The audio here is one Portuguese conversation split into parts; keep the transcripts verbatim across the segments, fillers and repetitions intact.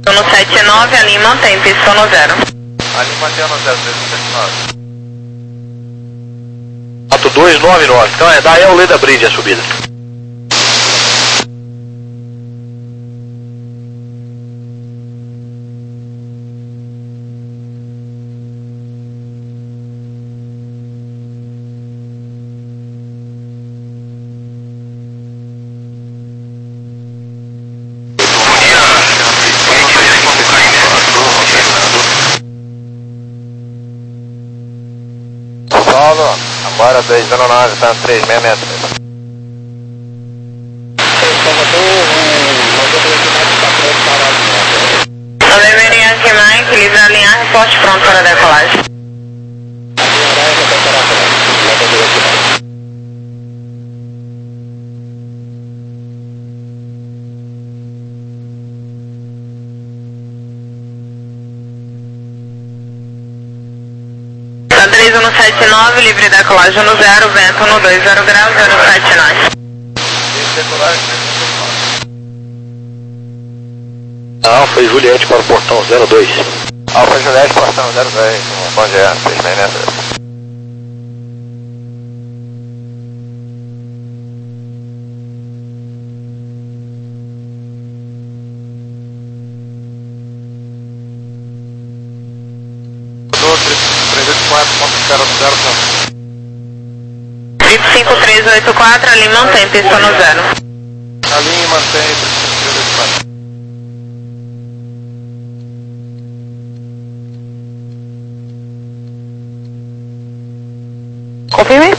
No sete nove, a linha mantém, pistão no zero. A linha mantém no zero três um sete nove. Quatro dois nove nove, então é da El Leda Bridge a subida. Solo, agora dois zero nove, tá no três seis seis três. November Yankee Mike, livre alinhar, reporte pronto para decolagem. três um sete nove, livre decolagem no zero, vento no dois zero graus, zero sete nove. Alfa e Juliette para o portão zero dois. Alfa Juliette, portão zero dois, bom dia, três seis seis três. trinta e cinco três oito quatro, a linha mantém, pistão no zero. A linha mantém, trinta e cinco três oito quatro. Confirme.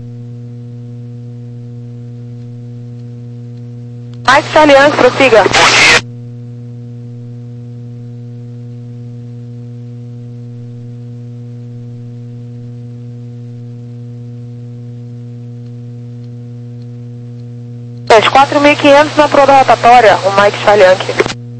Mike Charlie Yankee, prossiga. quatro mil e quinhentos na proa da rotatória, o Mike Charlie Yankee.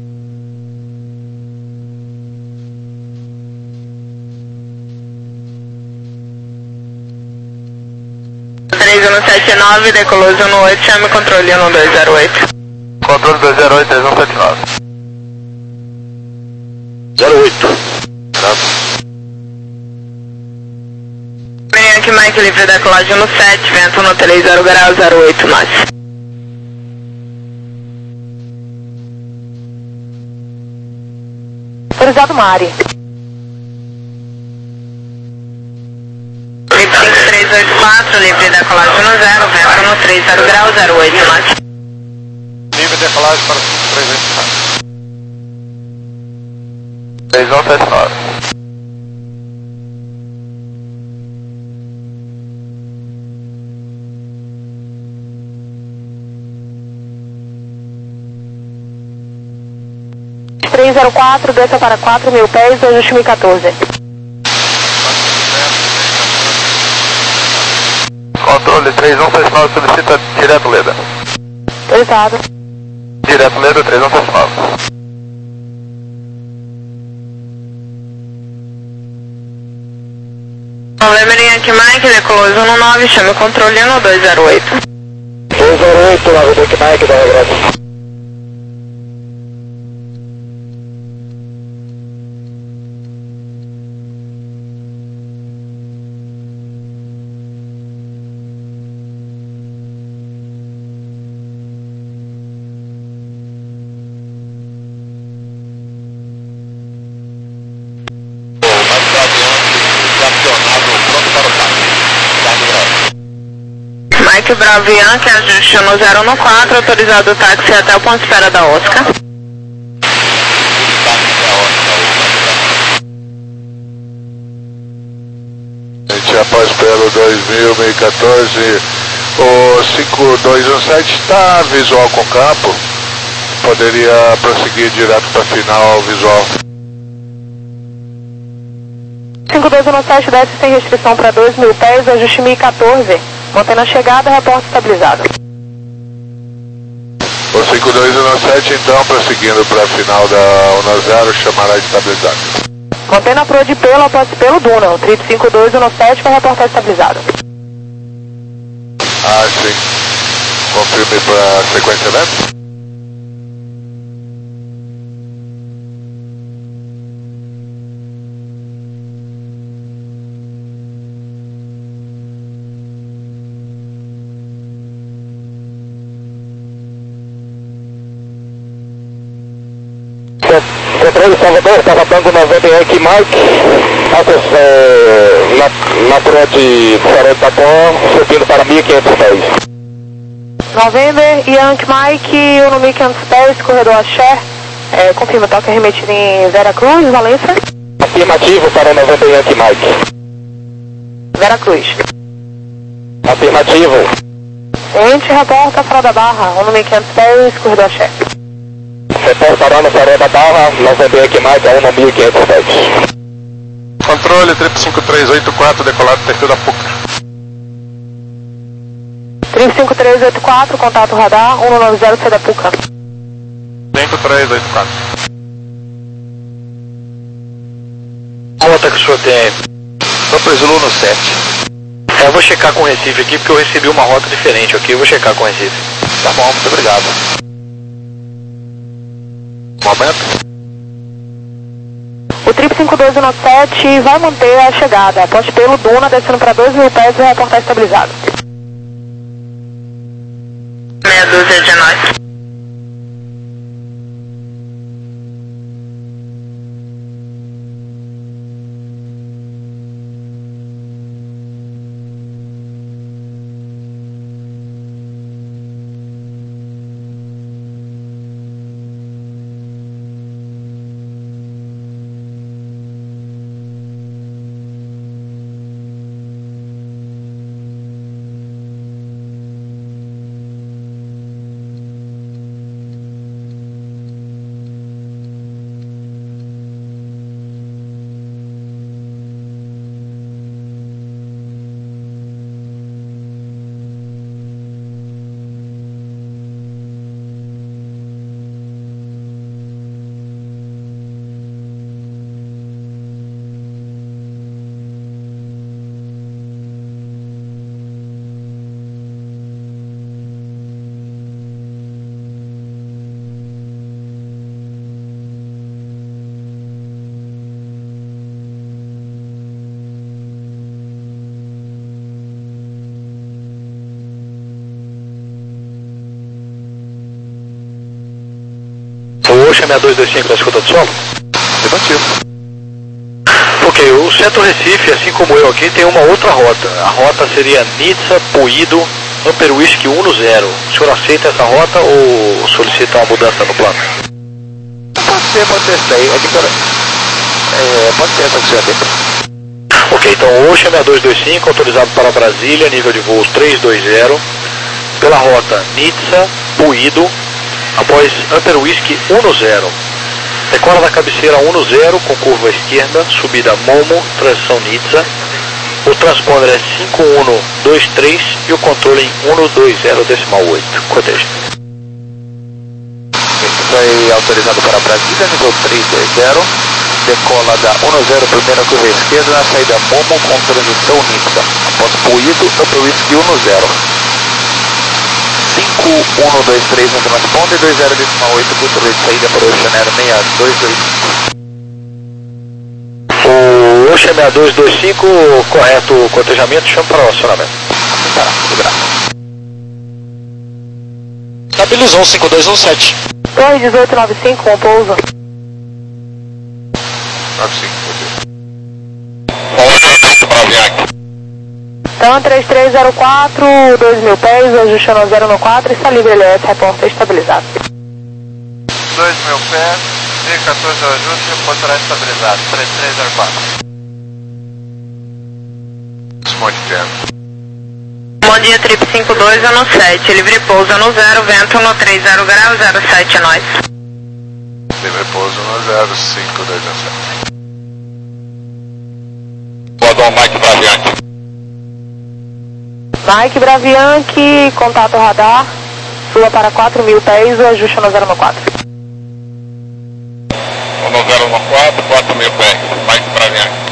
três um sete nove, decolou zero oito, chame controle um dois zero oito. Controle dois zero oito, três um sete nove. zero oito. Yankee Mike, livre decolagem no sete, vento no três zero graus, zero oito nove. Autorizado Mari. trinta e cinco três oito quatro, livre decolagem no zero, vento no três zero graus, zero oito nove. Livre decolagem para três oito quatro. três um sete nove. três zero quatro, desça para quatro mil pés, ajuste mil e quatorze. Controle três um sete nove, solicita direto Leda. Autorizado. Direto Leda, três um sete nove. November Yankee Mike, decolou um nove, chame o controle um dois zero oito. dois zero oito, November Yankee Mike, dá regresso. Mike Bravo Yankee, ajuste no zero um quatro, autorizado o táxi até o ponto de espera da Oscar. A gente após pelo dois mil e quatorze, o cinco dois um sete está visual com campo, poderia prosseguir direto para final visual. cinco dois um sete, desce sem restrição para dois mil pés, ajuste mil e quatorze. Mantendo a chegada, reporte estabilizado. O cinco dois um sete, então, prosseguindo para a final da um zero, chamará estabilizado. Mantendo a proa de pelo após pelo Duna, o trip cinco dois um sete vai reportar estabilizado. Ah, sim. Confirme para a sequência lenta. Controle Salvador, estava dando noventa Yankee Mike, é, na, na proa de Farol de Tapó, subindo para mil e quinhentos pés. November, Yankee Mike, um no mil e quinhentos pés, corredor Axé, é, confirma, toque remetido em Veracruz, Valência. Afirmativo para noventa Yankee Mike. Veracruz. Afirmativo. Ente, reporta Farol da Barra, um no mil e quinhentos pés, corredor Axé. Reportará no Farol da Barra, noventa Yankee Mike, a um no mil e quinhentos pés. Controle triplo cinco três oito quatro, decolado perfil da Puca. triplo cinco três oito quatro, contato radar, um no nove zero C da Puca. cinco três oito quatro. A rota que o senhor tem? Campo Zulu no sete. É, eu vou checar com o Recife aqui, porque eu recebi uma rota diferente aqui, eu vou checar com o Recife. Tá bom, muito obrigado. Momento. O triplo cinco dois um sete vai manter a chegada, após pelo Duna, descendo para dois mil pés e reportar estabilizado. Meia dúzia de nós. O Ocean seis dois dois cinco da escuta do solo? Negativo. Ok, o Centro Recife, assim como eu aqui, tem uma outra rota. A rota seria Nizza, Puído, Amper Whisky um no zero. O senhor aceita essa rota ou solicita uma mudança no plano? Pode ser, pode ser isso daí. É que, é, pode ser essa que você tem. Ok, então o Ocean seis dois dois cinco, autorizado para Brasília, nível de voo trezentos e vinte, pela rota Nizza, Puído, após Amper Whisky um no zero. Decola da cabeceira um no zero, com curva esquerda, subida Momo, transição Nizza. O transponder é cinco um dois três e o controle em um dois zero decimal oito. Coteja. Foi autorizado para Brasília, nível trezentos e vinte, decola da um zero, primeira curva esquerda, na saída Momo com transição Nizza. Após Puído, Amper Whisky um zero. cinco um dois três no transponder, dois zero decimal oito, controle de saída para o Ocean seis dois dois cinco. O Ocean seis dois dois cinco, correto o cotejamento, chama para o acionamento. Tá, obrigado. Estabilizou cinco dois um sete. Torre dezoito nove cinco, com pouso. nove cinco. Então, três três zero quatro, dois mil pés, ajustando ao zero no quatro, está livre L S, reporta estabilizado. dois mil pés, D quatorze ajuste, reportará estabilizado, três três zero quatro. Desmonte tempo. Bom dia, trip cinco dois um sete, livre pouso no zero, vento no trinta graus, zero sete é nóis. Livre pouso no zero cinco dois sete. Vou Mike Bravianchi. Mike Bravianchi, contato radar, sua para quatro mil pés, ajuste no zero no quatro. No zero no quatro, quatro mil pés, Mike Bravianchi.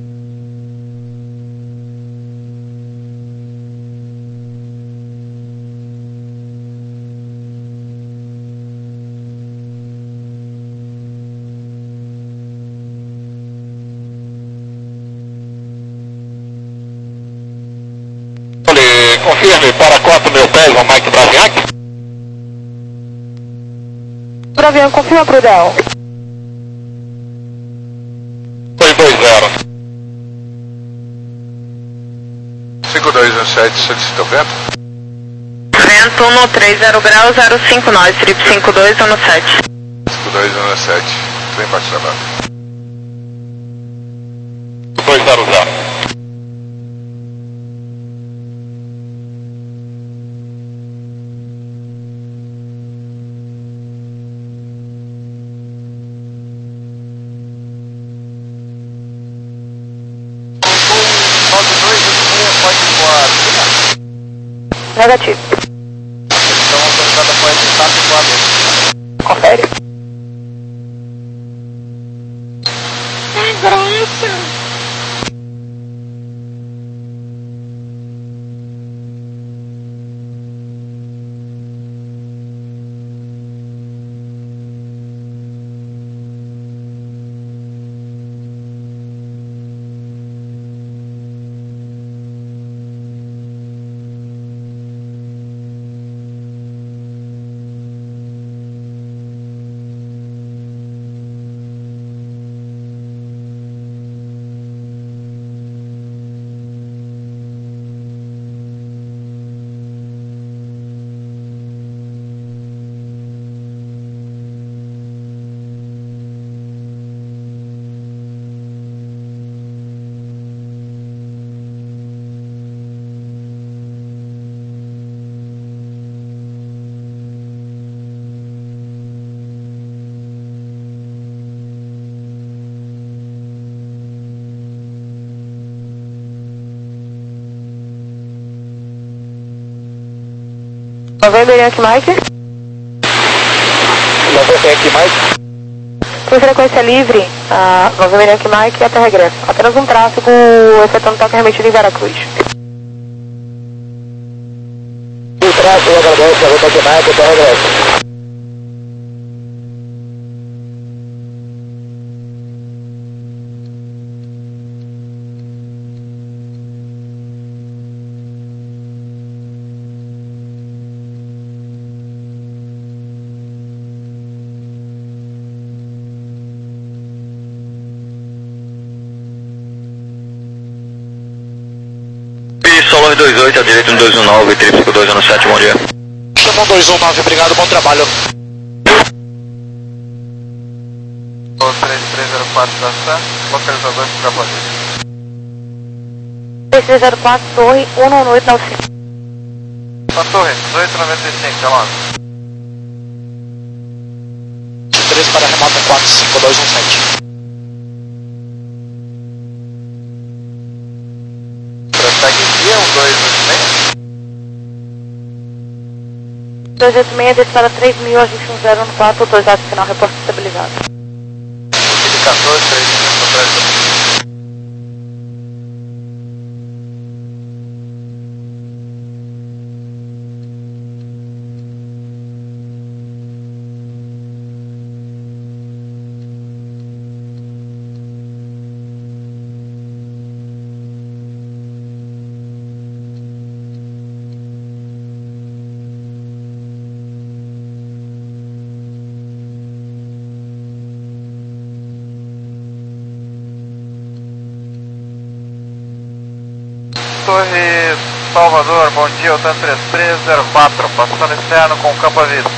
Confirme para quatro mil pés, o Mike Bravianchi. Bravianchi, confirma para o ideal. um sete, solicita o vento? Vento no três zero graus, zero cinco nove, trip cinco dois um sete. cinco dois um sete, trem para trabalho. dois zero zero. Negativo. Então autorizada para estar com a Confere. November Yankee Mike. November Yankee Mike. Com frequência livre, uh, November Yankee Mike até regresso. Apenas um tráfego efetuando toque remetido em Veracruz. O tráfego agradece, November Yankee Mike até regresso. Solar dois oito, à direita no dois um nove, trip cinco dois um sete, bom dia. Chamam dois um nove, obrigado, bom trabalho. três três zero quatro da S A, localizador de Cavaleiro. três três zero quatro, torre, um nove oito nove cinco. A torre, dezoito noventa e cinco, chamado. três para remota quatro cinco dois um sete. Prossegue um dois oito seis. dois oito seis, desce três mil, a gente um zero no quatro, autorizado final, reporte estabilizado. quatorze, três cinco, três. Torre Salvador, bom dia, Altan três três zero quatro, passando externo com campo à vista.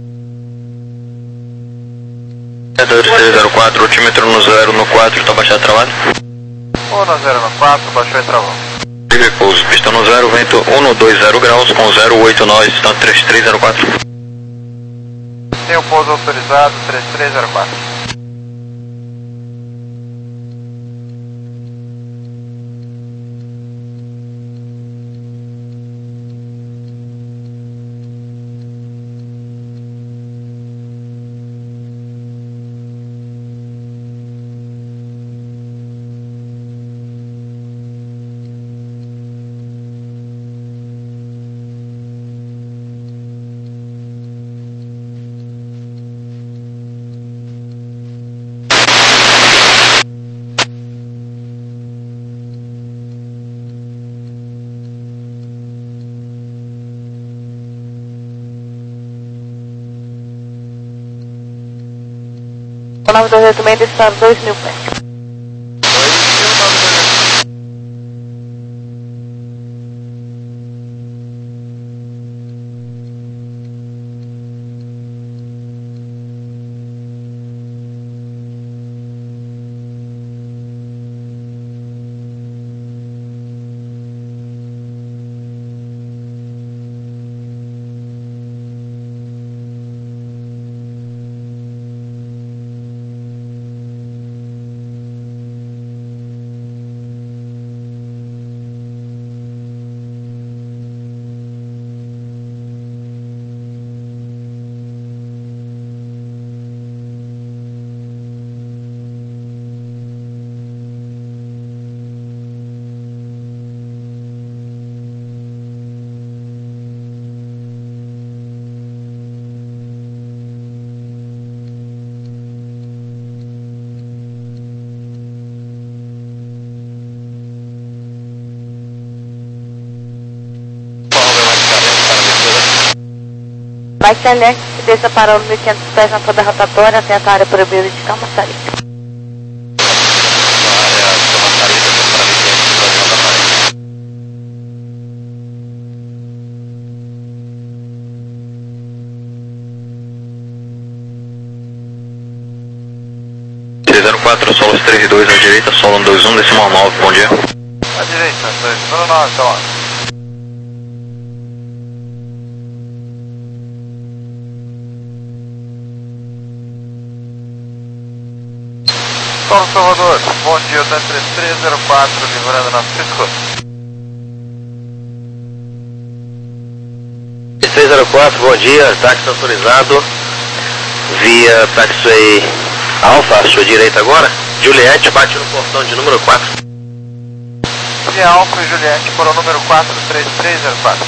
dois três zero quatro, altímetro no zero no quatro, tá baixado trabalho? um no zero no quatro, baixou e travou. Repouso, pista no zero, vento um no dois zero graus, com zero oito nove, distância três três zero quatro. Tem o pouso autorizado, três três zero quatro. nove dois oito seis, desce dois mil pés. Mike Yankee, desça para mil e quinhentos pés na toda rotatória, atenta a área proibida de Camaçari. três zero quatro, solo três dois à direita, solo dois um, decimal nove, bom dia. À direita, dois zero nove, tá lá. Solo Salvador, bom dia, o três três zero quatro, livrando na Cisco. três três zero quatro, bom dia, táxi autorizado, via Taxiway Alfa, à sua direita agora. Juliette bate no portão de número quatro. Via Alfa e Juliette para o número quatro três três zero quatro.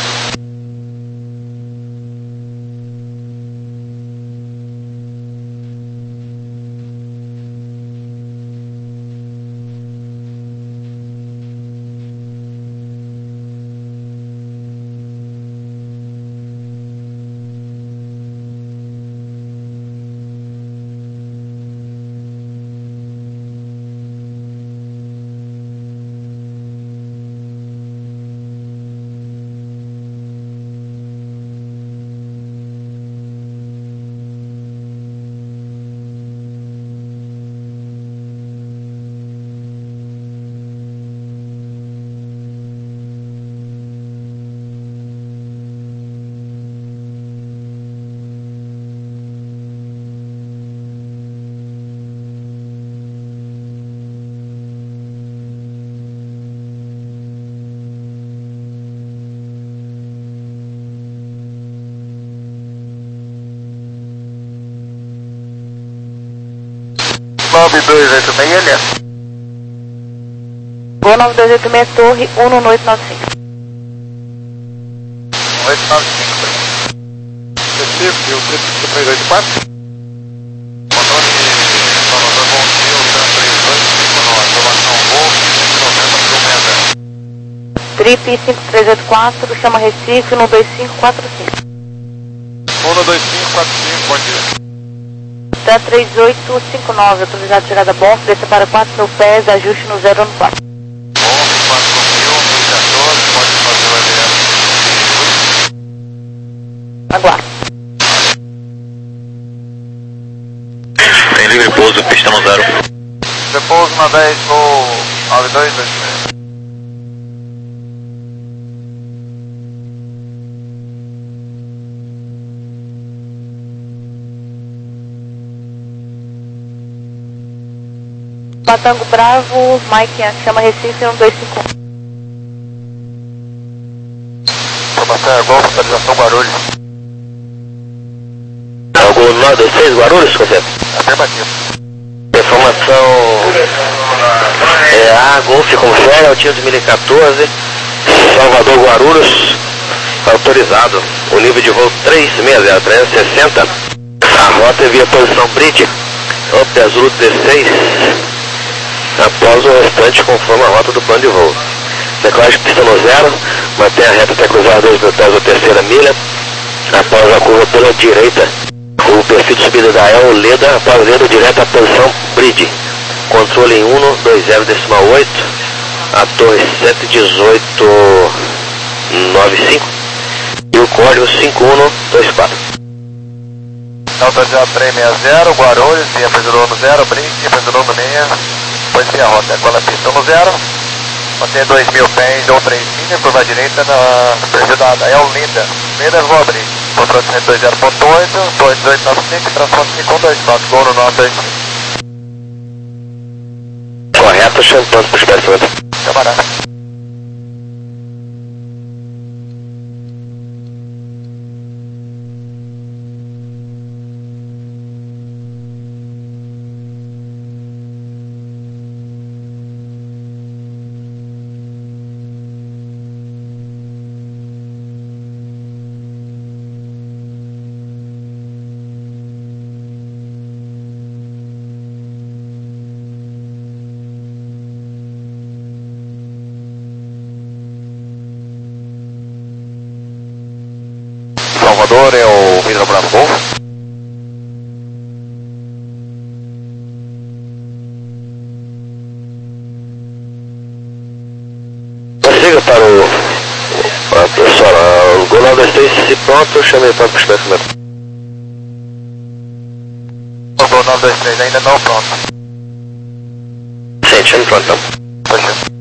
nove dois oito seis, L S. Gol nove dois oito seis, torre um no oito nove cinco. oito nove cinco, Recife, o três oito quatro. Motor de Salvador, bom dia, o três dois cinco nove, aprovação voo, noventa por Trip cinco três oito quatro, chama Recife no dois cinco quatro cinco. um no dois cinco quatro cinco, bom dia. Tá três oito cinco nove, autorizado chegada a bordo, desça para quatro mil pés, ajuste no zero no quatro. onze quatro mil, mil e quatorze, pode fazer o A D S. Aguardo. Tem livre pouso, pista no zero. Repouso na dez, voo nove dois dois seis. Patango Bravo, Mike Yankee, chama Recife no dois cinco um. Informação é Golfo, atualização Guarulhos. Algo nove dois seis, Guarulhos, Conceito? Afirmativo. Informação é A, Golf com fé, Altinho dois mil e quatorze, Salvador Guarulhos, autorizado. O nível de voo três seis zero, trezentos e sessenta. A rota é via posição Bridge, up Azul dezesseis. Após o restante, conforme a rota do plano de voo. Decolagem pista no zero, mantém a reta até cruzar dois mil pés da terceira milha. Após a curva pela direita, o perfil de subida da El Leda, após Leda direto à posição Bridge. Controle em um dois zero decimal oito, a torre cento e dezoito noventa e cinco e o código cinco um dois quatro. Delta J três seis zero, Guarulhos, via Presidor no zero, Bridge, Presidor no meia. Depois tem a rota, agora a pista no zero, mantém dois mil pés ou três milhas, curva à direita na prejudicada, é o Linda, Linda vou abrir, controle cento e dois zero ponto oito, dois dois nove cinco, transporte cinco um dois quatro, gol no nove dois cinco. Correto, champanhe para os pés, Camarada. Salvador é o Vidro Bravo Golf. Siga para o... Ah, pessoal, o Gol nove dois três, se pronto, chame para o específico. O Gol nove dois três ainda não pronto. Sim, chame pronto então. Poxa.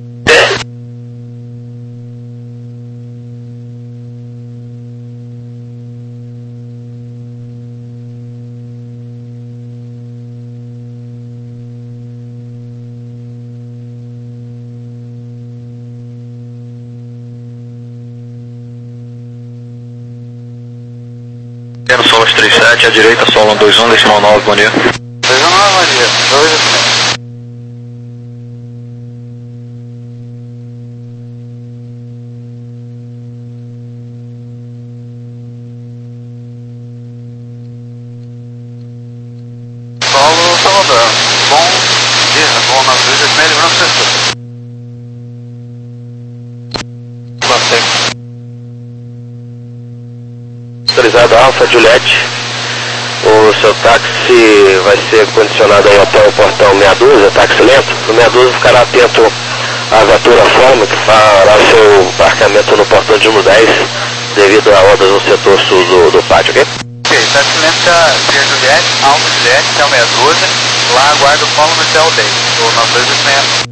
Solas trinta e sete, à direita, Solon dois um, decimal nove, bom dia. dois um nove, bom dia. dois Paulo Salvador, bom dia, bom nove dois dois, livrando sexta. Autorizado Alfa Juliette, o seu táxi vai ser condicionado aí até o portão meia dúzia, táxi lento. O meia dúzia ficará atento à viatura forma que fará seu embarcamento no portão de número dez, devido a obras no setor sul do, do pátio, ok? Ok, táxi lento via Juliette, Alfa Juliette, céu meia dúzia, lá aguarda o Paulo no céu dez, o nove dois dois seis.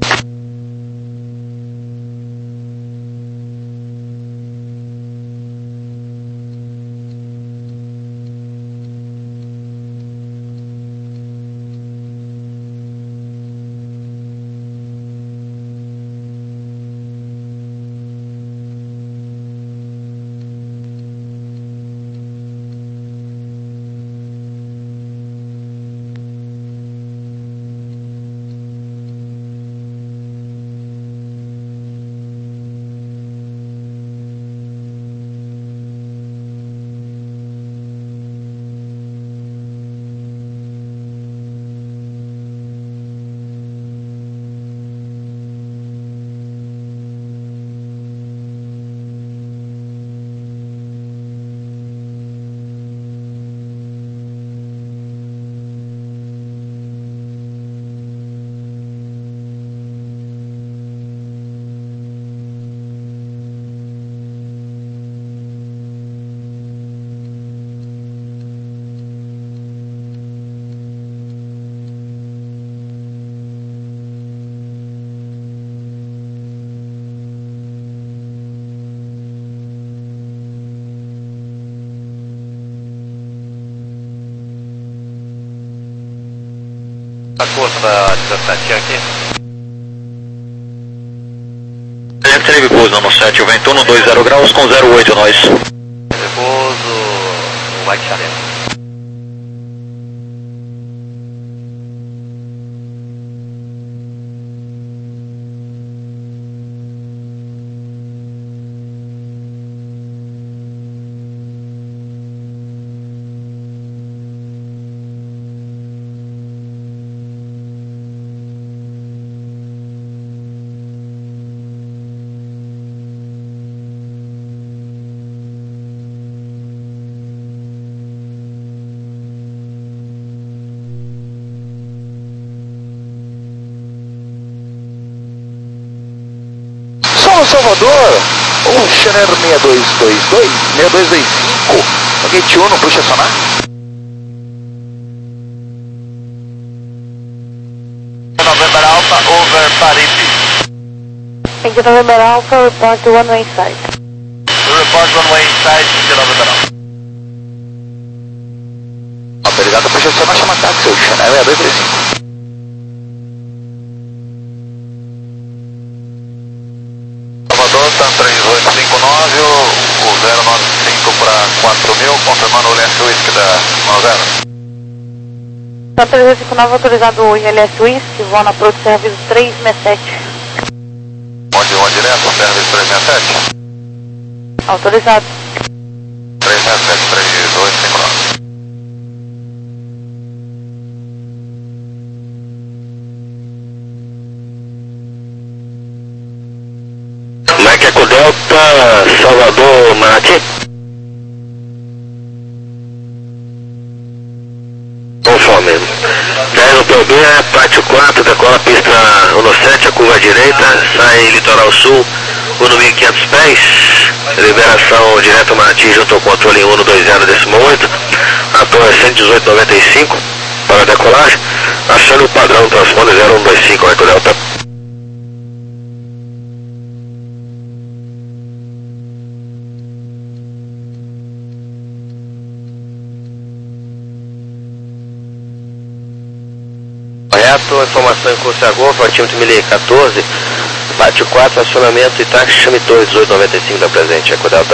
A costa dezessete aqui. Treve pouso no sete, o vento no dois zero graus com zero oito nós. Pouso, White Channel. Salvador, o Channel seis dois dois dois, seis dois dois cinco, Gate um, não puxa sonar? November Alpha over Paripe. India November Alpha, report one way inside. Report one way inside, India November Alpha. Obrigado, puxa sonar, chama táxi, o Channel seis dois dois cinco. três oito cinco nove, o zero nove cinco para quatro mil, confirmando o L S Whisky da nove zero. três oito cinco nove autorizado o I L S Whisky, voo na Pro Service três seis sete. Onde, onde direto, Service três seis sete? Autorizado. três seis sete, três oito cinco nove. Mike Eco Delta, Salvador, Manati. lateral mesmo. dez no P B, pátio quatro, decola a pista um sete, a curva à direita, sai litoral sul, um mil e quinhentos pés, liberação direta Martins junto ao controle um dois zero décimo oito, a torre cento e dezoito noventa e cinco para a decolagem, achando o padrão transponder zero um dois cinco, Eco Delta. Correto, informação em curso a Golfo, altímetro mil e quatorze, pátio quatro, acionamento e táxi, chame torre dezoito noventa e cinco da presente, Eco Delta.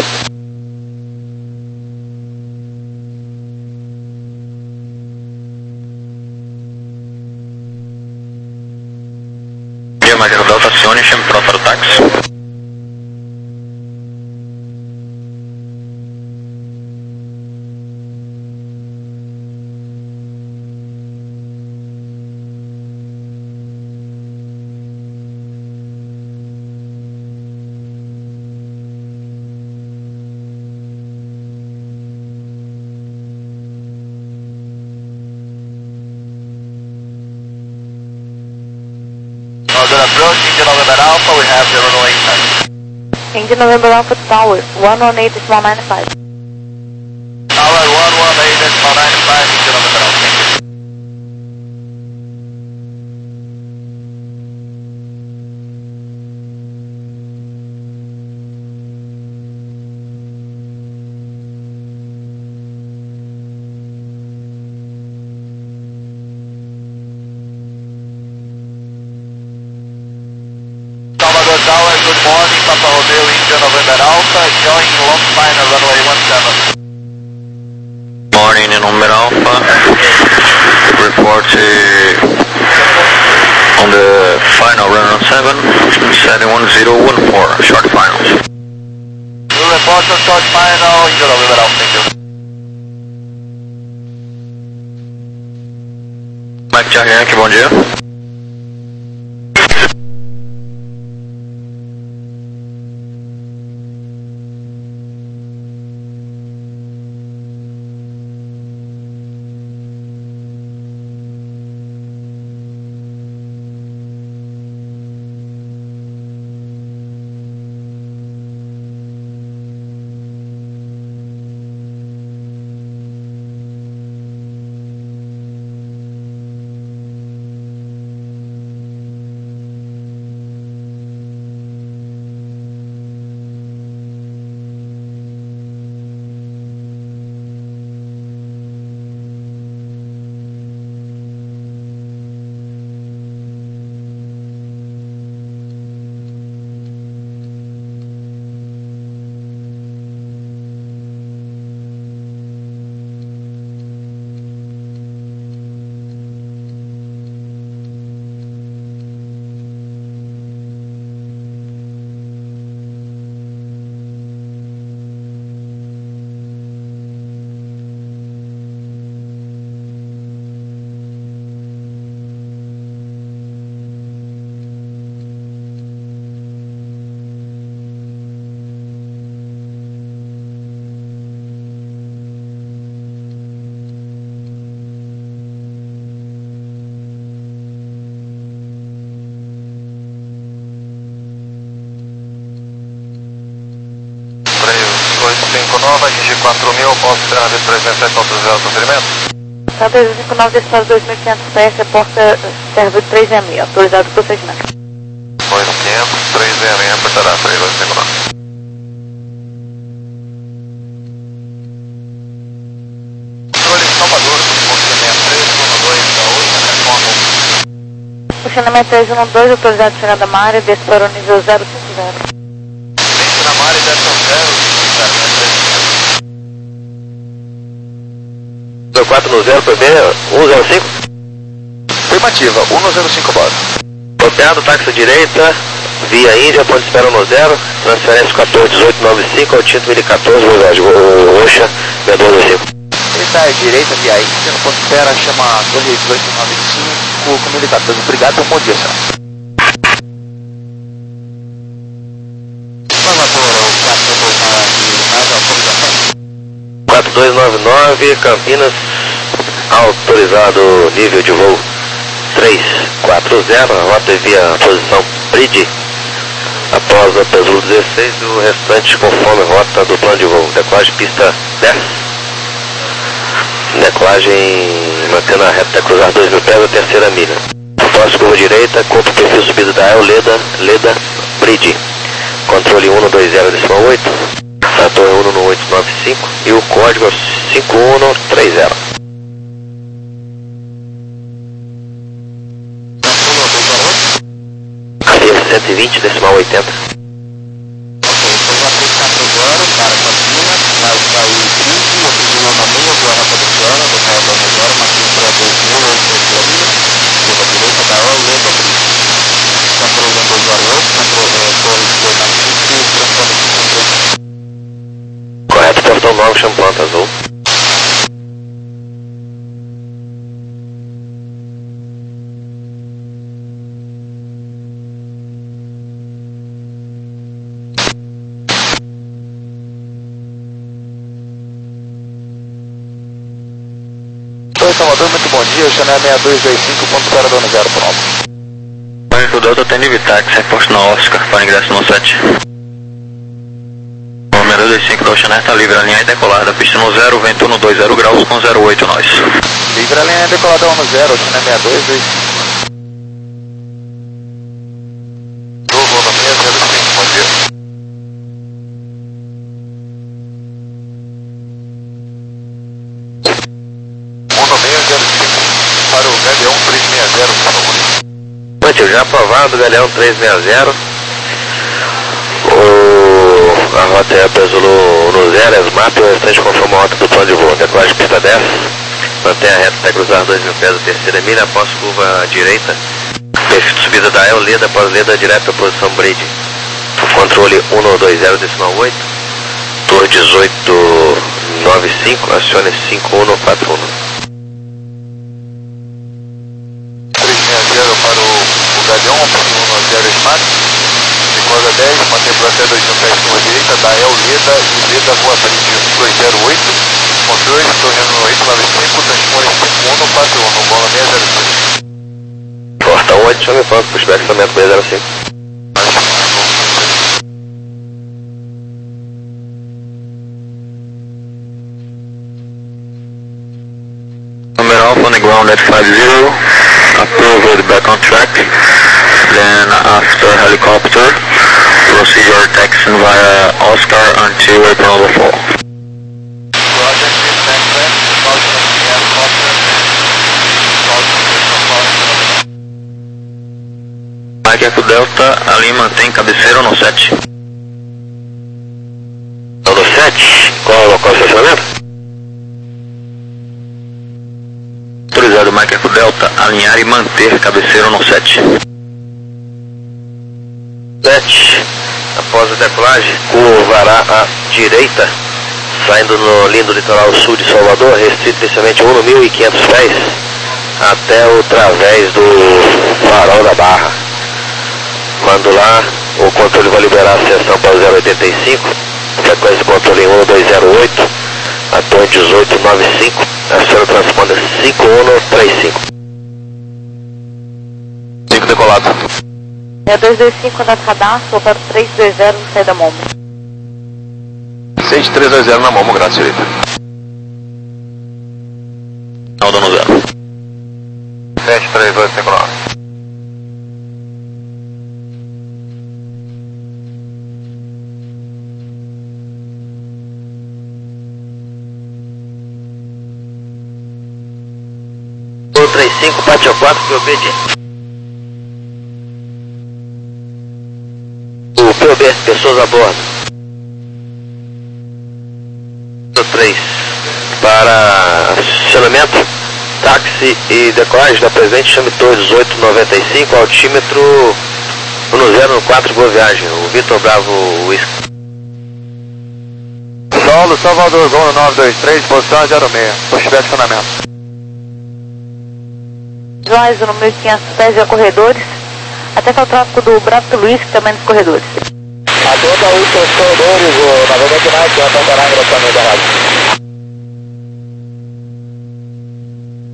Eco Delta, acione, chame pronto para o táxi. Approach, India November Alpha, we have zero one eight nine. India November Alpha Tower, one one eight decimal nine five. Tower one one eight decimal nine five, India November Alpha. Tower, good morning, Papa Romeo, India November Alpha, join long final runway one seven. Morning, November Alpha, report uh, on the final run on seven, setting one zero one four, short finals. We'll report on short final, India November Alpha, thank you. Mike Charlie Yankee, bom dia. cinco nove, atingir quatro mil, posso ter a trezentos e sete ponto zero, conferimento? Tá trezentos e cinquenta e nove, destino dois mil e quinhentos pés, reporta servo três M I, autorizado o procedimento. dois mil e quinhentos, três M I, reportará, três dois cinco nove. Controle Salvador, funcionamento três um dois da oito, responda. Funcionamento três um dois, autorizado de chegada à área, desce para o nível zero cinco zero. Desce na área, desce ao zero cinco zero, quatro no zero, P B, um zero cinco? Afirmativa, um zero cinco bora. Copiado, táxi direita, via Índia, ponto de espera no zero, transferência quatorze dezoito noventa e cinco, altímetro mil e quatorze, velocidade roxa, seis dois cinco. Ele está à direita, via Índia, no ponto de espera, chama torre dezoito noventa e cinco, com mil e quatorze. Obrigado, bom dia, senhor. quatro dois nove nove, Campinas, Autorizado nível de voo três quatro zero, a rota envia a posição Bridge. Após a Pesul dezesseis, o restante conforme rota do plano de voo. Decolagem pista dez. Decolagem mantendo a reta cruzar dois mil pés a terceira milha. Após curva direita, corpo perfil subido da El Leda, Leda Bridge. Controle um dois zero decimal oito. A torre um no oito nove cinco e o código é cinco um três zero. cento e vinte decimal oitenta. Correto, portão nove, chama planta azul. Salvador, muito bom dia, Chanel seis dois dois cinco ponto zero dois zero, pronto. Marco Delta tem Nivitax, reforço na Oscar, para ingresso no sete. Número dois cinco da Chanel está livre, alinhar e decolar da pista no zero, vento no dois zero graus com zero oito nós. Livre, alinhar e decolar da no zero, Chanel seis dois dois cinco. Vou no seis zero cinco, bom dia. Para o Galeão três seis zero, por favor. Mantivo, já aprovado, Galeão três seis zero. O... A rota é a Pesulo no zero, ESMAP, o restante conforma a rota do plano de voo. Decolagem pista dez. Mantém a reta até cruzar dois mil pés a terceira milha, após curva direita. Perfil de subida da El Leda, após Leda direto à posição Bridge. Controle um dois zero decimal oito. Torre dezoito nove cinco, acione cinco um quatro um. Para o, o Galeão, um zero Smart, decola dez, mantém por até dois mil pés curva direita, da El Leda e Leda Boa Bridge dois zero oito, controle, torre no oito nove cinco, transpone cinco um quatro um, bola seis zero cinco. Portão oito, chame pronto, pushback somente seis zero cinco. Number off on the ground at five zero. Approved, back on track. Then after helicopter, proceed your taxiing via Oscar until April number four. Mike Echo Delta, ali mantém cabeceira no sete. No sete, qual é o local de estacionamento? Autorizado Mike Echo Delta, alinhar e manter cabeceira no sete. sete, após a decolagem, curvará à direita, saindo no lindo litoral sul de Salvador, restrito inicialmente um mil e quinhentos pés, até o través do farol da Barra. Quando lá, o controle vai liberar a seção para o zero oitenta e cinco, frequência de controle um dois zero oito, a torre dezoito nove cinco, aciona o transponder cinco um três cinco. cinco decolado. seis dois dois cinco na cadastro, para três dois zero, sai da Momo. seis três dois zero na Momo, graças, Felipe. Aldo no zero. sete três dois decolado. três cinco, Pátio quatro, P O B de... O P O B, pessoas a bordo. três, para acionamento, táxi e decolagem da presente, chame torre dezoito noventa e cinco, altímetro um zero quatro, boa viagem. O Vitor Bravo Whisky. Solo, Salvador, Gol nove dois três, posição zero seis, pushback acionamento. Joás, no mil e quinhentos pés de corredores, até que o tráfego do Bravo Luiz, também nos corredores. A toda última os corredores, o navegante mais, que vai tentar engraçamento da rádio.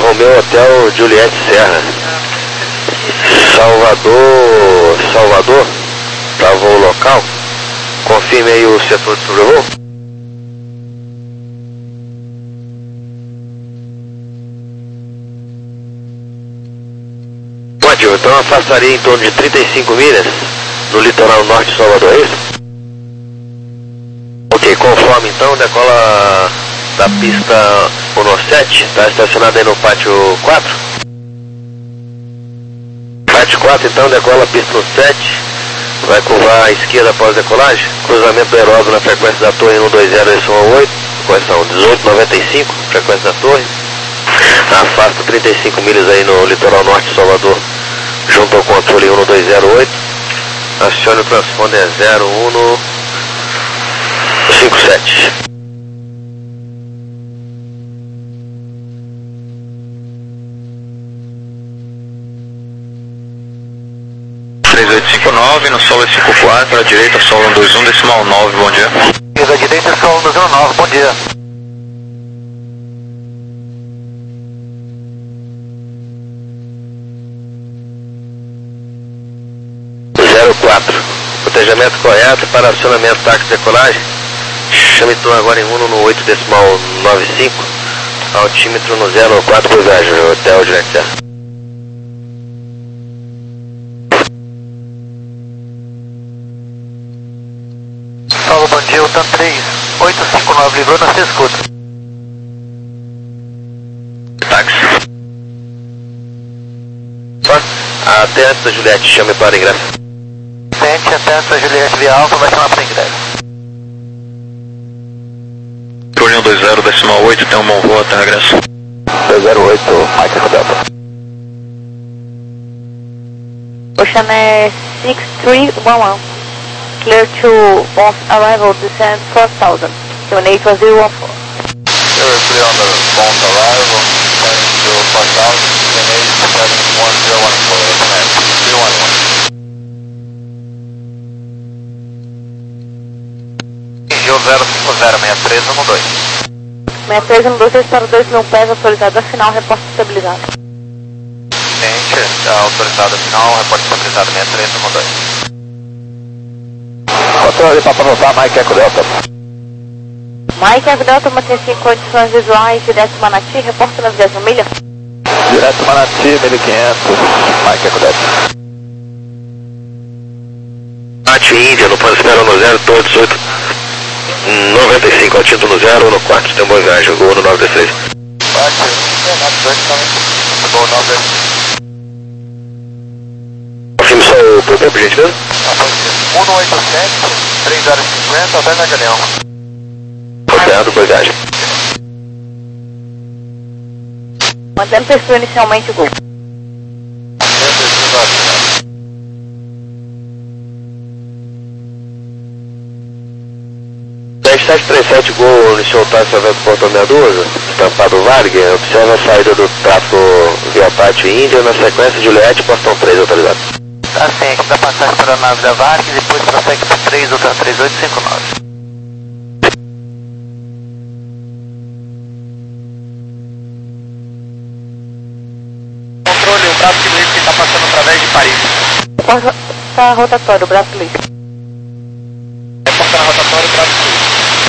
Romeo Hotel Juliette Serra. Salvador, Salvador, para voo local. Confirme aí o setor de sobrevoo. Ótimo, então afastaria em torno de trinta e cinco milhas no litoral norte de Salvador, é isso? Ok, conforme então, decola da pista um sete, está estacionado aí no pátio quatro. Pátio quatro então, decola a pista no sete, vai curvar à esquerda após decolagem, cruzamento do aeródromo na frequência da torre um dois zero S um oito, correção dezoito noventa e cinco, frequência da torre. Afasta trinta e cinco milhas aí no litoral norte de Salvador, junto ao controle um dois zero oito, acione o transponder zero um cinco sete. três oito cinco nove, no solo cinco quatro, à direita solo um dois um, decimal nove, bom dia. À direita solo um dois um nove, bom dia. zero quatro, protejamento correto para acionamento táxi decolagem. Chame então agora em um no oito decimal nove cinco, altímetro no zero quatro pulgagem, Hotel Juliette Serra. Solo, bom dia, Utan três oito cinco nove, livrou na sua escuta. Táxi. Até antes da Juliette, chame para ingresso. Sente, até antes da Juliette via Alfa, vai chamar para ingresso. Torre um dois zero, decimal oito, tem um bom voo até regresso. dois zero oito, Mike Eco Delta. Ocean é six three one one. Clear to off arrival, descend four thousand. Seven eight one zero one four. Clear clear on the bound arrival, descend to four thousand, seven eight seven one zero one four, three one one. Rio zero cinco zero, seis três um dois. seis três um dois, para dois mil pés, autorizado a final, reporte estabilizado. Gente, autorizado a final, reporte estabilizado, seis três um dois. Controle para anotar, Mike Eco Delta. Mike Eco Delta, mantém-se em condições visuais, direto Manati, reporte na vigésima milha. Direto Manati, mil e quinhentos, Mike Eco Delta. Manati Índia, no plano espera no zero, torre dezoito noventa e cinco, altindo no zero, no quarto, tem boa viagem, gol no nove dois três. Manati Índia, nove dois três, gol nove dois três. Confirme só o tempo, por gentileza. um oito sete, três horas e cinquenta, até na Galeão. Rodeado, boa viagem. Mantendo perfil inicialmente o gol. dez sete três sete, gol, iniciou o táxi do Porto Meadusa, estampado Vargas, observa a saída do tráfego via Pátio Índia, na sequência Juliette, portão três autorizado. Assim, aqui da passagem para a nave da Vargas e depois prossegue para três, outra três oito cinco nove. Controle, o braço de Luiz que está passando através de Paris. Está rotatório, braço Luiz. Reportando rotatório, braço de Luiz.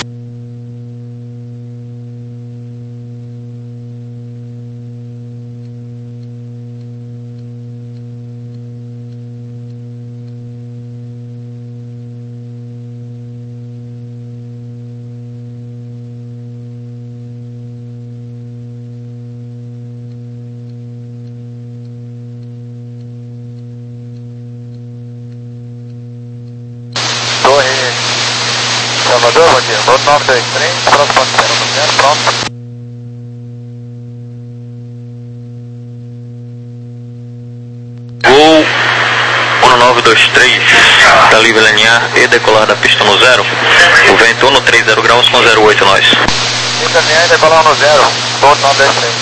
Salvador, bom dia. Voo nove dois três, próximo ao zero no zero, pronto. Voo um nove dois três, está livre alinhar e decolar da pista no zero. O vento no três zero graus com zero oito nós. Livre alinhar e decolar no zero, voo nove dois três.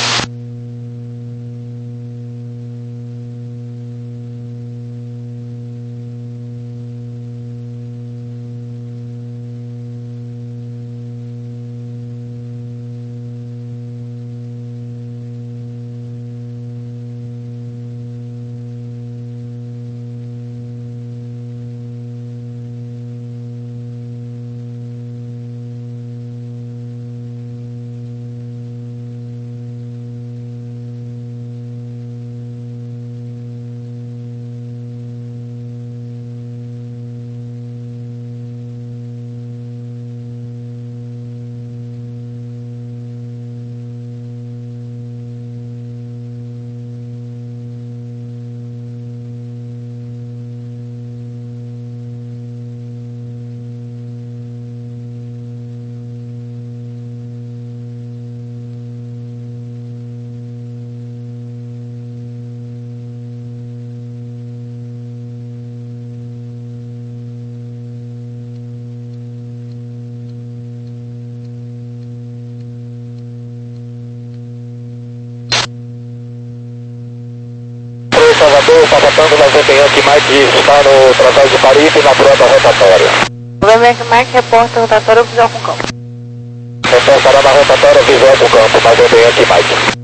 Sul, Papatando noventa e um, que Mike está no tratado de Paris e na prova rotatória. November Yankee Mike, reporta rotatória visual com campo. Reportará na rotatória visual com campo, November Yankee Mike.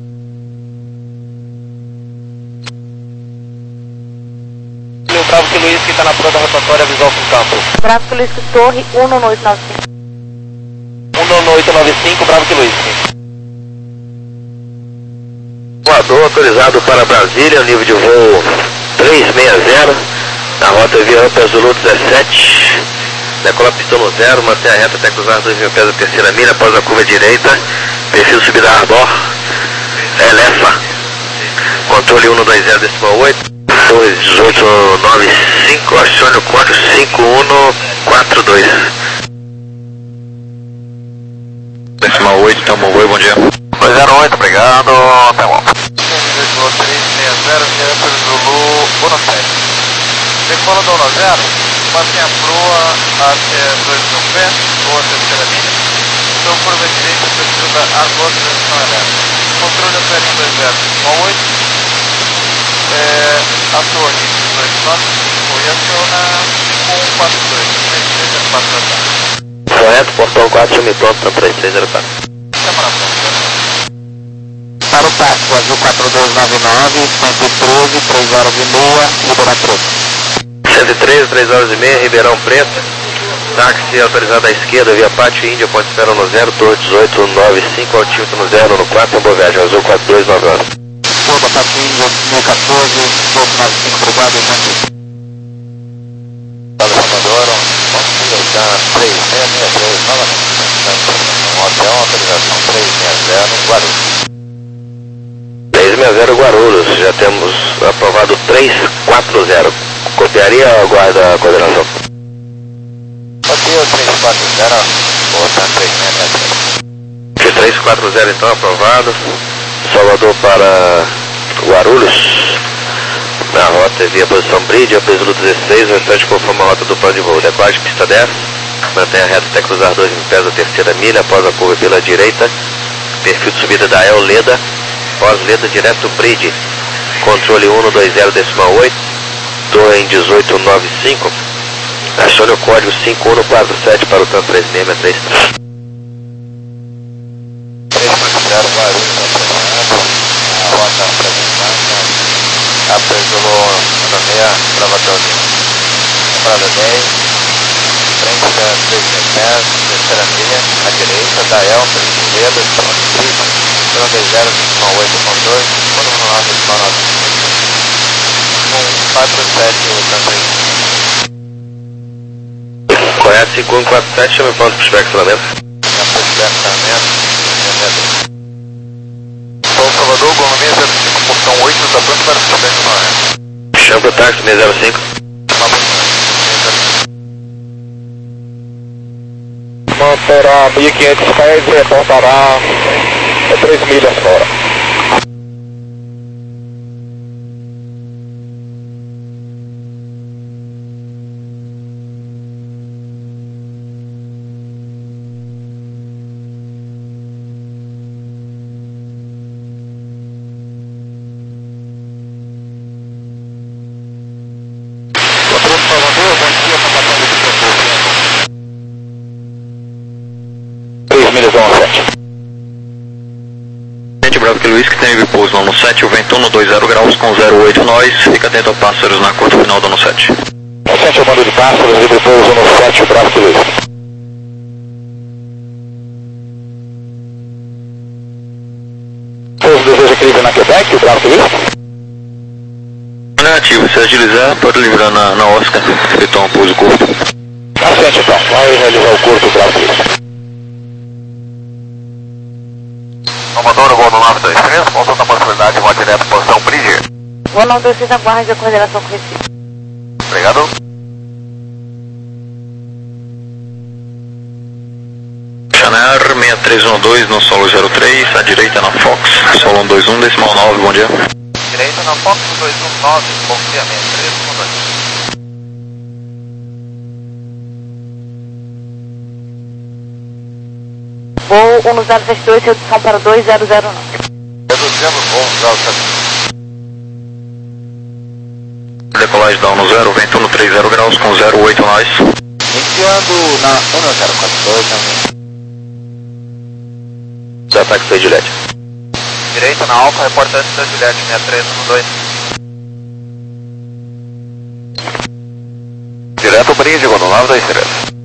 O Bravo que Luiz que está na prova rotatória visual com campo. Bravo que Luiz, Torre um nove oito nove cinco. um nove oito nove cinco, Bravo que Luiz. Voador autorizado para Brasília, nível de voo trezentos e sessenta, na rota via Ampere Zulu dezessete, decola pistão no zero, mantém a reta até cruzar dois mil pés da terceira milha, após a curva direita, perfil subida Arbor, Elefa, controle cento e vinte decimal oito, torre dezoito noventa e cinco, acione o código cinco um quatro dois. Decimal oito, então, bom voo, bom dia. dois zero oito, obrigado, até logo. trezentos e sessenta, Ampere Zulu um sete. Decola do um zero, mantém a proa até dois mil pés, ou a terceira milha. Então, curva direita, perfil da Arbor, direção elétrica. Controle Ampere um dois zero decimal oito. É, a torre dezoito nove cinco e aciona cinco um quatro dois, três três zero quatro da tarde. Correto, portão quatro, me pronto para três seis zero quatro. Câmara pronta. Para o táxi, Azul quatro dois nove nove, cento e treze, três horas e meia, Ribeirão Preto. cento e treze, três horas e meia, Ribeirão Preto. Táxi autorizado à esquerda, via Pátio Índia, ponte espera no zero, torre dezoito nove cinco, altímetro no zero, no quatro, boa viagem, Azul quatro dois nove nove. Toda Pátio Índia, dois mil e quatorze, doze nove cinco, obrigado, gente. Salvador, está três seis seis três, novamente. Um hotel, autorização trezentos e sessenta, Guarulhos. trezentos e sessenta Guarulhos, já temos aprovado trezentos e quarenta. Copiaria ou aguarda a coordenação? Hotel trezentos e quarenta, voltando trezentos e sessenta. trezentos e quarenta então aprovado. Salvador para Guarulhos. Na rota via posição Bridge, a peso dezesseis, o restante conforme a rota do plano de voo. Decolagem de pista dez, mantém a reta até cruzar dois mil pés da terceira milha, após a curva pela direita, perfil de subida da El Leda, pós-Leda direto Bridge, controle cento e vinte decimal oito, torre em dezoito nove cinco, acione o código cinco um quatro sete para o tanto três seis seis três. trezentos e sessenta, Guarulhos, a rota apresentada. Ampere Zulu um meia, Bravatório. Prada dez, frente a três mil pés, terceira milha, à direita, da Elfer, esquerda, ponte prima, zero dois zero decimal oito ponto dois, quando no nove decimal nove um quatro sete, tanto Correto, cinco um quatro sete, chame pronto para o espectramento. Campo de espectramento, São Salvador, Gonomia zero cinco, portão oito, está pronto para o espectramento. Chame para o táxi seis zero cinco. Manterá mil e quinhentos pés e reportará três milhas fora. Bravo que Luiz, que tem pouso no ano sete, o vento no dois zero graus com zero oito nós, fica atento a pássaros na curva final do ano sete. sete, o mando de pássaros, livre pouso no sete, Bravo que Luiz. Pouso deseja equilíbrio na Quebec, Bravo que Luiz? Negativo, se agilizar, pode livrar na, na Oscar, efetuar um pouso curto. Assente então, vai realizar o curto, Bravo que Luiz. Salvador, Gol no nove dois três, voltando a possibilidade de voar direto para posição Bridge. Gol nove dois três, aguarde a coordenação com Recife. Obrigado. Channel seis três um dois no solo zero três, à direita na Fox, solo um dois um, decimal nove, bom dia. Direita na Fox dois um nove, bom dia, seis três um dois. Voo um zero sete dois, redução para dois zero zero nove. Reduzimos voo zero sete dois. decolagem da um no zero, vento no trinta graus com zero oito nós. Iniciando na um no zero quatro dois, da táxi Juliette. Direita na Alfa, reportante da Juliette, sessenta e três um dois. Direto Brinho, no nove dois três.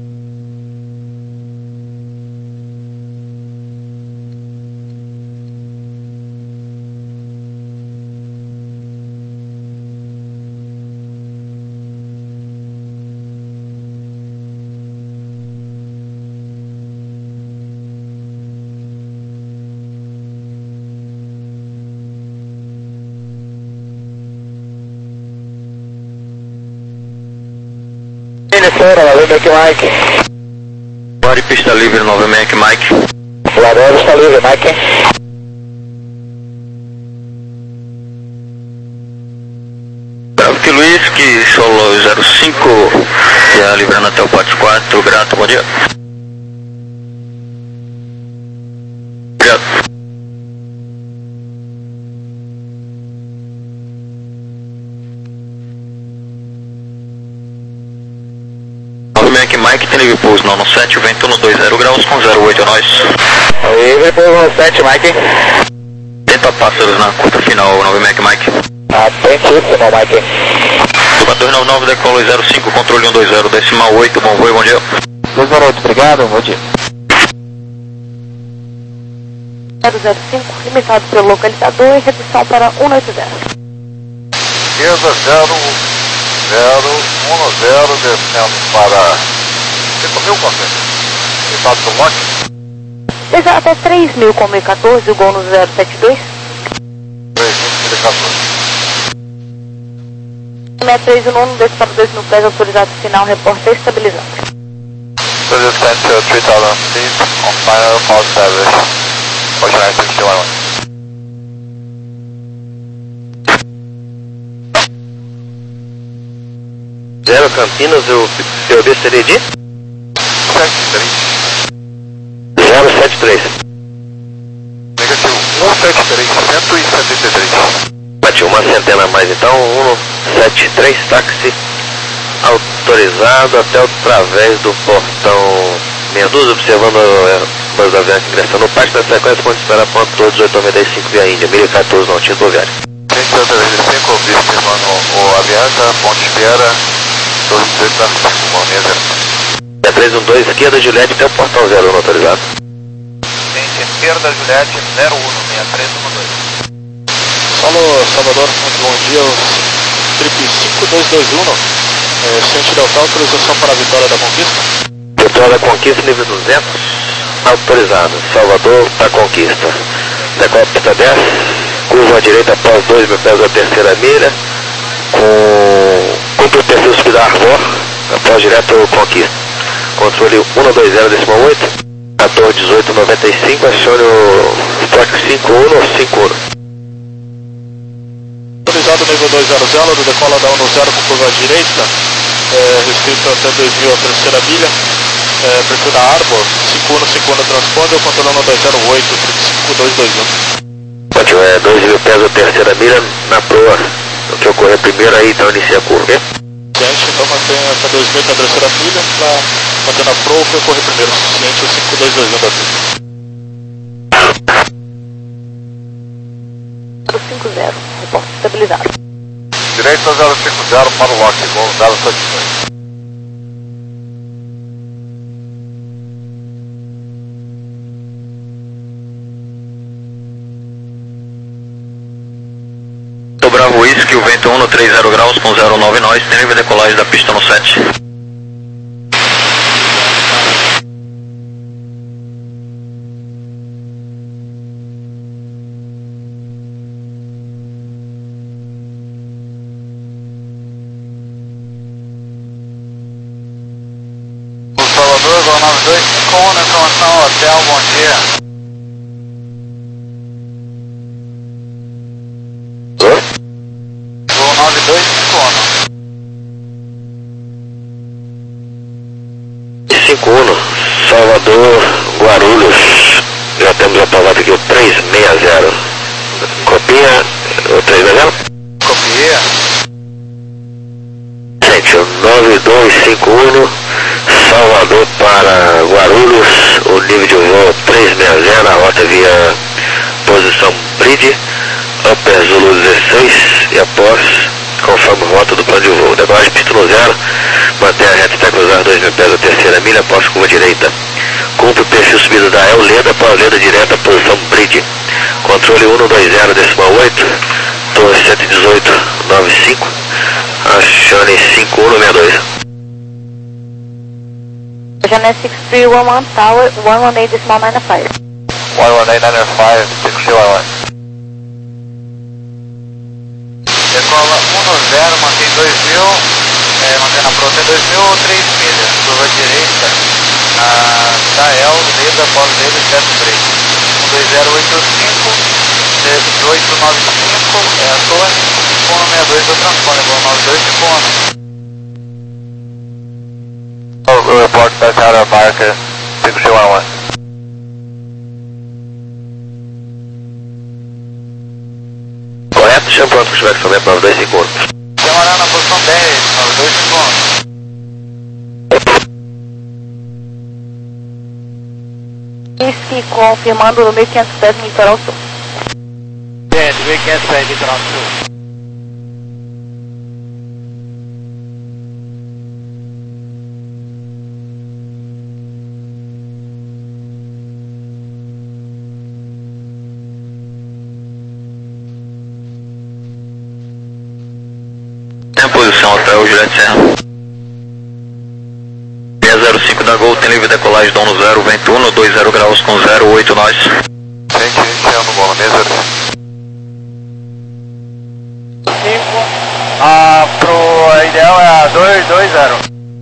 Minnesota, valeu, Mike Mike. Body pista livre, nove Mike Mike. Floresta está livre, Mike. Bravo Luiz, que solo zero cinco, já livrando até o pátio quatro, grato, bom dia. Obrigado. Mike Mike, tem livre pouso no sete, vento no dois zero graus com zero oito nós. Livre pouso no sete, Mike. Tenta pássaros na curta final, nove Mike Mike. Atentíssimo, Mike. Do quatorze nove nove, decolo zero cinco, controle um dois zero, decimal oito, bom voo, bom dia. dois zero oito, obrigado, bom dia. zero zero cinco, limitado pelo localizador e redução para cento e oitenta. Esquerda zero zero um zero, descendo para cinco mil, contente. Limitado pelo lock. Deseja até três mil com mil e quatorze, o gol no zero sete dois. três mil e quatorze. sessenta e três um um, dois para dois mil pés, autorizado final, repórter estabilizado. Descent to three thousand feet, on final, power service. Ocean six two one one. Zero Campinas, o P O B seria de? sete três. zero sete três. Negativo um sete três, cento e setenta e três. Bate uma centena a mais então, um sete três, táxi autorizado até o través do portão meia dúzia, observando os aviões ingressando no pátio. Na sequência, pode esperar ponto todos oito noventa e cinco via Índia, mil e quatorze não tinha rodoviário. cento e trinta e cinco, observando o Avianca, ponte espera, dois dezoito da cinco, linha zero. sessenta e três um dois, esquerda Juliette até o portão zero um autorizado. Gente, esquerda Juliette, zero um, sessenta e três um dois. Solo Salvador, muito bom dia, trip cinco dois dois um, é, ciente Delta, autorização para a vitória da conquista. Vitória da conquista, nível duzentos, autorizado, Salvador para conquista. Decola pista dez, curva à direita após dois mil pés da terceira milha, com cumpre o perfil hospedar Arvor, após direto conquista. Controle um dois zero decimal oito, quatorze dezoito noventa e cinco, acione o Fox cinco um cinco um. Autorizado nível dois zero zero, do decola da um no zero com curva à direita, é, restrito até dois mil a terceira milha, é, perfil da Arbor, cinco um cinco um transponder, controlando dois zero oito, cinco dois dois um. Ótimo, é dois mil pés da terceira milha na proa, o que ocorrer primeiro aí, então inicia a curva, ok? Ciente, então mantém até dois mil até a terceira milha, para manter na proa, foi correr primeiro, ciente o cinco dois dois um da pista. zero cinco zero, repórter estabilizado. Direita zero cinco zero para o lock, gol zero sete dois. Do Bravo Whisky, o vento um no trinta graus com zero nove nós, tem livre decolagem da pista no sete. Salvador, gol nove dois cinco um, informação hotel, bom dia. Gol nove dois cinco um. cinco um, Salvador, Guarulhos, já temos aprovado aqui o três seis zero. Copia o três seis zero? Copiei. para Guarulhos, o nível de voo trezentos e sessenta, a rota via posição Bridge, Upper Zulu dezesseis, e após, conforme rota do plano de voo. Decolagem pista no zero, mantém a reta até cruzar dois mil pés a terceira milha, após curva direita. Cumpre o perfil subido da El Leda para Leda direta, posição Bridge. Controle cento e vinte, decimal oito, torre cento e dezoito, nove cinco, acione cinco um seis dois. Janet six three one one Tower, one one eight decimal nine five. one one eight nine five, six three one one. Decola um zero, mantém dois mil, é, mantém na pronta dois mil, três milhas, curva direita, na Dael, Leda, Polo Leda, Step Break. um dois zero oito cinco, oito nove cinco, é a torre, cinco um seis dois do transponder, voo nove dois cinco um. O report back out of marker, six three one one. Correto, chama pronto para o chuveiro nove dois cinco um. Demorando na posição dez, nove dois cinco um. Whisky confirmando no mil e quinhentos pés no litoral sul. Entende, mil e quinhentos pés litoral sul. Tem a posição Hotel Juliette Serra. seis zero cinco da Gol, tem livre decolagem dono zero, vento um, dois zero graus com zero oito nós. Gente, iniciando o bolo, seis zero cinco. cinco, ah, pro a ideal é a dois dois zero.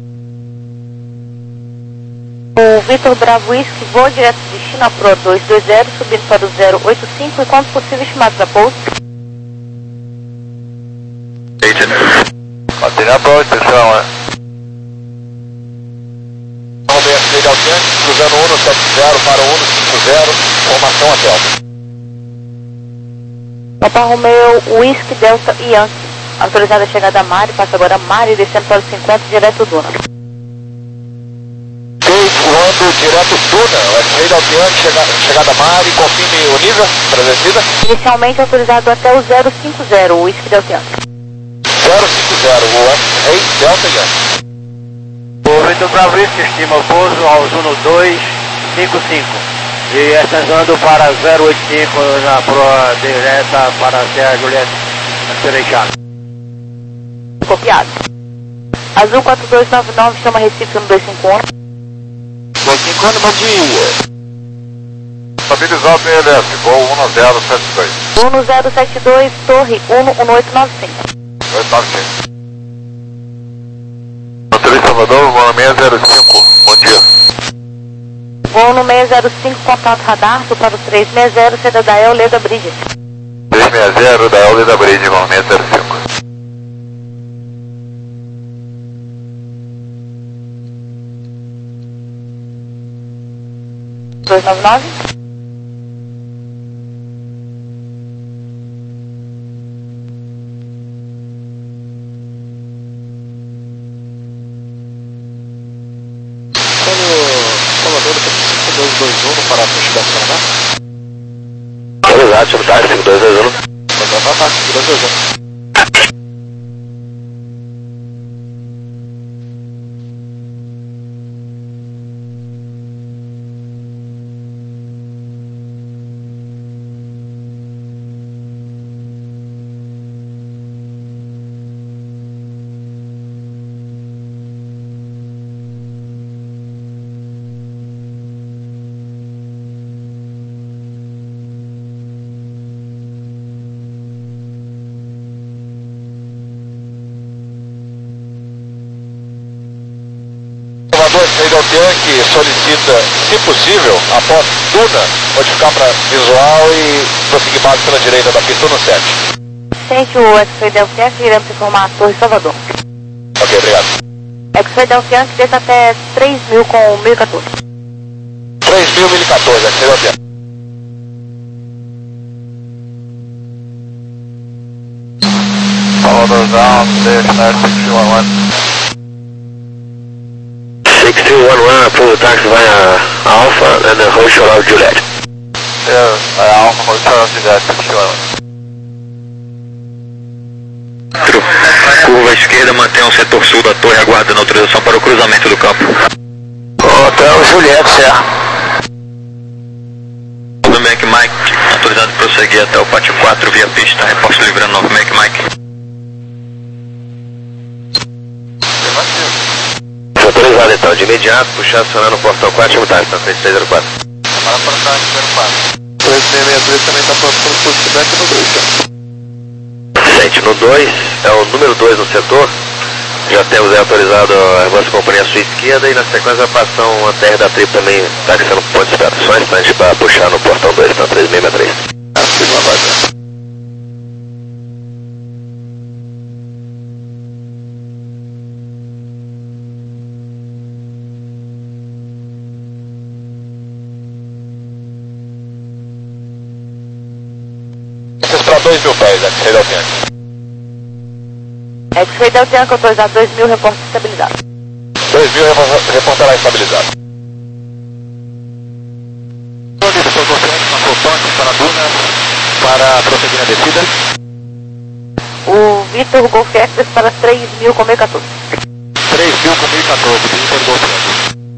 O Vitor Bravo Whisky voa direto de China Pro dois dois zero, subindo para o zero oito cinco e quanto possível estimados a pouso. Continue approach, six three one one. Roberto Legal Alcante, cruzando um sete zero para um cinco zero, formação hotel. Papa Romeo Whisky Delta Yankee, autorizada a chegada a Mari, passa agora a Mari, descendo para o cinquenta, direto Duna. Seis voando direto Duna, o F Alcante, chegada, chegada a Mari, confirme o nível para a descida. Inicialmente autorizado até o zero cinco zero, o Whisky Delta Yankee. zero cinco zero, o F Delta Yankee. O Vitor Bravo Whisky estima o pouso ao Zuno dois cinco cinco e ascensando para zero oito cinco na proa direta para Serra Juliette Acceleration. Copiado. Azul quatro dois nove nove, chama Recife no dois cinco um. dois cinco um, bom dia. Estabilizado B L S, Gol um zero sete dois. um zero sete dois, Torre um um oito nove cinco. oito nove cinco. Motorista Salvador, voo seis zero cinco, bom dia. Voo no seis zero cinco, contato radar, para o três seis zero, seda da El Leda Bridge. três seis zero da El Leda Bridge, voo seis zero cinco. dois nove nove. Salvador, cinco dois dois um para a pista da Paraná. Autorizado, chama tarde, cinco dois dois um. Tá, tá, cinco dois dois um. Salvador Yankee solicita, se possível, após Duna, modificar para visual e prosseguir base pela direita da pista no sete. Sente o X-Ray Delta Yankee, iremos informar a Torre Salvador. Ok, obrigado. X-Ray Delta Yankee desce até três mil com mil e quatorze. três mil, mil e quatorze, X-Ray Delta Yankee. Salvador down, six nine six two one one. six two one one, approve the taxi via Alpha and then hold short of Juliet. Yeah, uh, Alpha, hold short of Juliet, six two one one. Curva esquerda, mantenha o setor sul da torre aguardando autorização para o cruzamento do campo. Hotel Juliet, certo. Nove Mac Mike, autorizado a prosseguir até o pátio quatro via pista, reposto livrando nove Mac Mike. Autorizado então, de imediato, puxar acionando o portão quatro, chama tarde, tá três seis zero quatro. Para portão número quatro. três seis seis três também está pronto para o feedback no dois, tá? Sente no dois, é o número dois no setor. Já temos aí autorizado a Airbus Companhia à sua esquerda e na sequência vai passar uma T R da Trip também, tá descendo ponto de espera. Só um instante para puxar no portão dois, tá três seis seis três. Assim uma base. Para dois mil pés, X-Ray Delta Yankee. X-Ray Delta Yankee autorizado dois mil, reporte estabilizado. dois mil reportará estabilizado. Estou confiante na Fotonte para a Duna para prosseguir na descida. O Vitor Golf Access para três mil com meio quatorze. três mil com mil e quatorze, Vitor Golf Access.